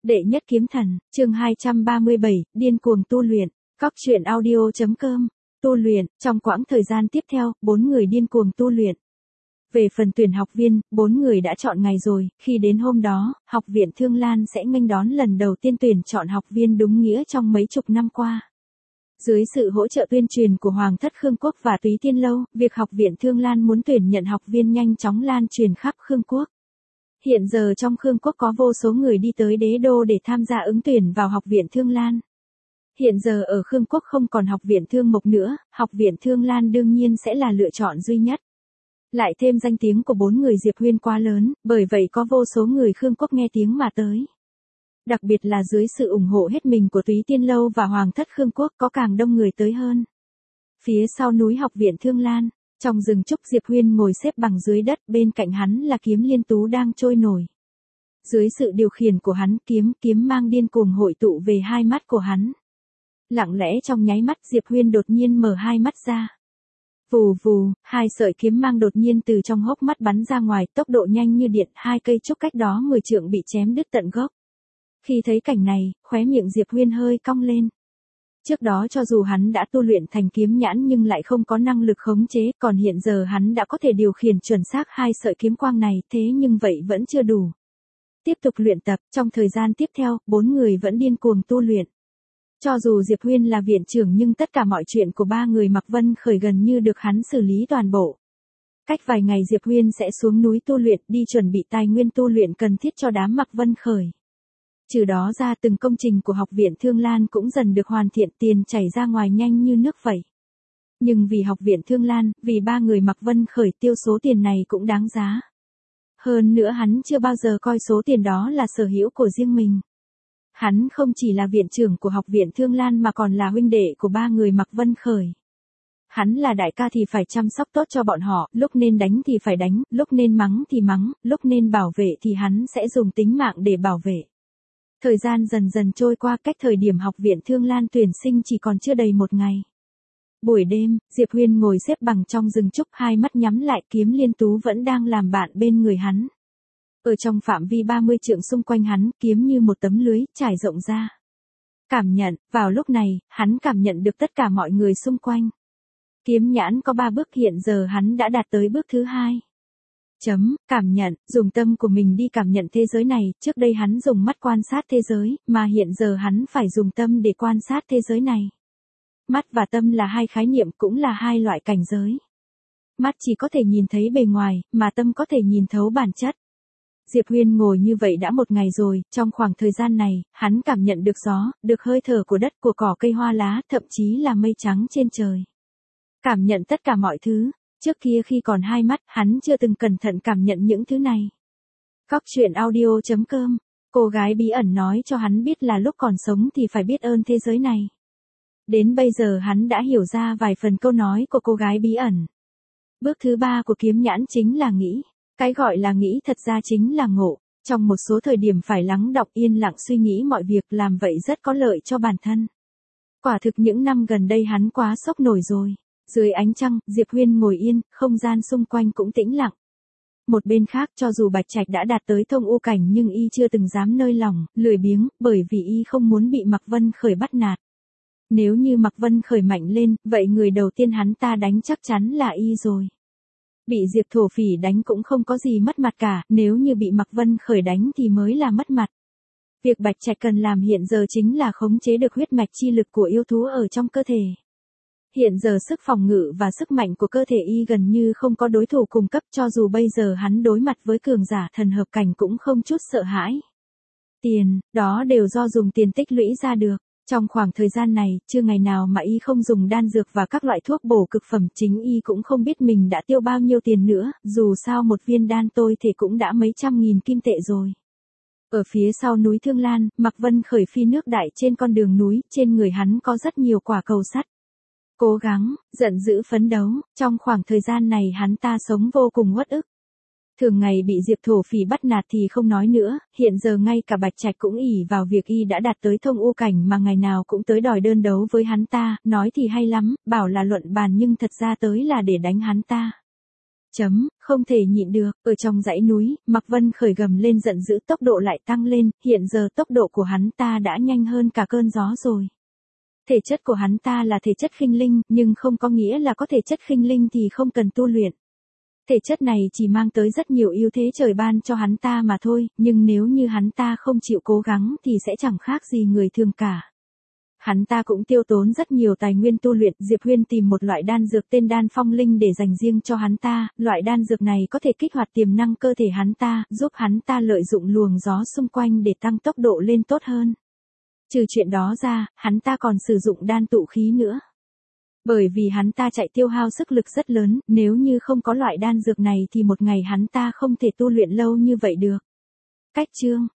Đệ nhất kiếm thần, chương 237, điên cuồng tu luyện, Cóc truyện audio.com, tu luyện, trong quãng thời gian tiếp theo, 4 người điên cuồng tu luyện. Về phần tuyển học viên, 4 người đã chọn ngày rồi, khi đến hôm đó, học viện Thương Lan sẽ nghênh đón lần đầu tiên tuyển chọn học viên đúng nghĩa trong mấy chục năm qua. Dưới sự hỗ trợ tuyên truyền của Hoàng thất Khương Quốc và Túy Tiên Lâu, việc học viện Thương Lan muốn tuyển nhận học viên nhanh chóng lan truyền khắp Khương Quốc. Hiện giờ trong Khương Quốc có vô số người đi tới đế đô để tham gia ứng tuyển vào học viện Thương Lan. Hiện giờ ở Khương Quốc không còn học viện Thương Mộc nữa, học viện Thương Lan đương nhiên sẽ là lựa chọn duy nhất. Lại thêm danh tiếng của 4 người Diệp Huyên quá lớn, bởi vậy có vô số người Khương Quốc nghe tiếng mà tới. Đặc biệt là dưới sự ủng hộ hết mình của Túy Tiên Lâu và Hoàng thất Khương Quốc có càng đông người tới hơn. Phía sau núi học viện Thương Lan, trong rừng trúc Diệp Huyên ngồi xếp bằng dưới đất, bên cạnh hắn là kiếm liên tú đang trôi nổi. Dưới sự điều khiển của hắn, kiếm mang điên cuồng hội tụ về hai mắt của hắn. Lặng lẽ trong nháy mắt Diệp Huyên đột nhiên mở hai mắt ra. Vù vù, hai sợi kiếm mang đột nhiên từ trong hốc mắt bắn ra ngoài, tốc độ nhanh như điện, hai cây trúc cách đó 10 trượng bị chém đứt tận gốc. Khi thấy cảnh này, khóe miệng Diệp Huyên hơi cong lên. Trước đó cho dù hắn đã tu luyện thành kiếm nhãn nhưng lại không có năng lực khống chế, còn hiện giờ hắn đã có thể điều khiển chuẩn xác hai sợi kiếm quang này, thế nhưng vậy vẫn chưa đủ. Tiếp tục luyện tập, trong thời gian tiếp theo, 4 người vẫn điên cuồng tu luyện. Cho dù Diệp Huyên là viện trưởng nhưng tất cả mọi chuyện của 3 người Mạc Vân Khởi gần như được hắn xử lý toàn bộ. Cách vài ngày Diệp Huyên sẽ xuống núi tu luyện, đi chuẩn bị tài nguyên tu luyện cần thiết cho đám Mạc Vân Khởi. Trừ đó ra từng công trình của học viện Thương Lan cũng dần được hoàn thiện, tiền chảy ra ngoài nhanh như nước vậy. Nhưng vì học viện Thương Lan, vì 3 người Mạc Vân Khởi tiêu số tiền này cũng đáng giá. Hơn nữa hắn chưa bao giờ coi số tiền đó là sở hữu của riêng mình. Hắn không chỉ là viện trưởng của học viện Thương Lan mà còn là huynh đệ của 3 người Mạc Vân Khởi. Hắn là đại ca thì phải chăm sóc tốt cho bọn họ, lúc nên đánh thì phải đánh, lúc nên mắng thì mắng, lúc nên bảo vệ thì hắn sẽ dùng tính mạng để bảo vệ. Thời gian dần dần trôi qua, cách thời điểm học viện Thương Lan tuyển sinh chỉ còn chưa đầy một ngày. Buổi đêm, Diệp Huyên ngồi xếp bằng trong rừng trúc, hai mắt nhắm lại, kiếm liên tú vẫn đang làm bạn bên người hắn. Ở trong phạm vi 30 trượng xung quanh hắn, kiếm như một tấm lưới, trải rộng ra. Cảm nhận, vào lúc này, hắn cảm nhận được tất cả mọi người xung quanh. Kiếm nhãn có 3 bước, hiện giờ hắn đã đạt tới bước thứ 2. Cảm nhận, dùng tâm của mình đi cảm nhận thế giới này, trước đây hắn dùng mắt quan sát thế giới, mà hiện giờ hắn phải dùng tâm để quan sát thế giới này. Mắt và tâm là hai khái niệm, cũng là hai loại cảnh giới. Mắt chỉ có thể nhìn thấy bề ngoài, mà tâm có thể nhìn thấu bản chất. Diệp Huyên ngồi như vậy đã một ngày rồi, trong khoảng thời gian này, hắn cảm nhận được gió, được hơi thở của đất, của cỏ cây hoa lá, thậm chí là mây trắng trên trời. Cảm nhận tất cả mọi thứ. Trước kia khi còn hai mắt, hắn chưa từng cẩn thận cảm nhận những thứ này. Cóc truyện audio.com, cô gái bí ẩn nói cho hắn biết là lúc còn sống thì phải biết ơn thế giới này. Đến bây giờ hắn đã hiểu ra vài phần câu nói của cô gái bí ẩn. Bước thứ 3 của kiếm nhãn chính là nghĩ. Cái gọi là nghĩ thật ra chính là ngộ. Trong một số thời điểm phải lắng đọng yên lặng suy nghĩ mọi việc, làm vậy rất có lợi cho bản thân. Quả thực những năm gần đây hắn quá sốc nổi rồi. Dưới ánh trăng, Diệp Huyên ngồi yên, không gian xung quanh cũng tĩnh lặng. Một bên khác, cho dù Bạch Trạch đã đạt tới thông u cảnh nhưng y chưa từng dám nơi lỏng, lười biếng, bởi vì y không muốn bị Mạc Vân Khởi bắt nạt. Nếu như Mạc Vân Khởi mạnh lên, vậy người đầu tiên hắn ta đánh chắc chắn là y rồi. Bị Diệp Thổ Phỉ đánh cũng không có gì mất mặt cả, nếu như bị Mạc Vân Khởi đánh thì mới là mất mặt. Việc Bạch Trạch cần làm hiện giờ chính là khống chế được huyết mạch chi lực của yêu thú ở trong cơ thể. Hiện giờ sức phòng ngự và sức mạnh của cơ thể y gần như không có đối thủ cùng cấp, cho dù bây giờ hắn đối mặt với cường giả thần hợp cảnh cũng không chút sợ hãi. Tiền, đó đều do dùng tiền tích lũy ra được. Trong khoảng thời gian này, chưa ngày nào mà y không dùng đan dược và các loại thuốc bổ cực phẩm, chính y cũng không biết mình đã tiêu bao nhiêu tiền nữa, dù sao một viên đan tôi thì cũng đã mấy trăm nghìn kim tệ rồi. Ở phía sau núi Thương Lan, Mạc Vân Khởi phi nước đại trên con đường núi, trên người hắn có rất nhiều quả cầu sắt. Cố gắng, giận dữ phấn đấu, trong khoảng thời gian này hắn ta sống vô cùng uất ức. Thường ngày bị Diệp Thổ Phỉ bắt nạt thì không nói nữa, hiện giờ ngay cả Bạch Trạch cũng ỷ vào việc y đã đạt tới thông u cảnh mà ngày nào cũng tới đòi đơn đấu với hắn ta, nói thì hay lắm, bảo là luận bàn nhưng thật ra tới là để đánh hắn ta. Không thể nhịn được, ở trong dãy núi, Mạc Vân Khởi gầm lên giận dữ, tốc độ lại tăng lên, hiện giờ tốc độ của hắn ta đã nhanh hơn cả cơn gió rồi. Thể chất của hắn ta là thể chất khinh linh, nhưng không có nghĩa là có thể chất khinh linh thì không cần tu luyện. Thể chất này chỉ mang tới rất nhiều ưu thế trời ban cho hắn ta mà thôi, nhưng nếu như hắn ta không chịu cố gắng thì sẽ chẳng khác gì người thường cả. Hắn ta cũng tiêu tốn rất nhiều tài nguyên tu luyện, Diệp Huyên tìm một loại đan dược tên đan phong linh để dành riêng cho hắn ta, loại đan dược này có thể kích hoạt tiềm năng cơ thể hắn ta, giúp hắn ta lợi dụng luồng gió xung quanh để tăng tốc độ lên tốt hơn. Trừ chuyện đó ra, hắn ta còn sử dụng đan tụ khí nữa. Bởi vì hắn ta chạy tiêu hao sức lực rất lớn, nếu như không có loại đan dược này thì một ngày hắn ta không thể tu luyện lâu như vậy được. Cách chương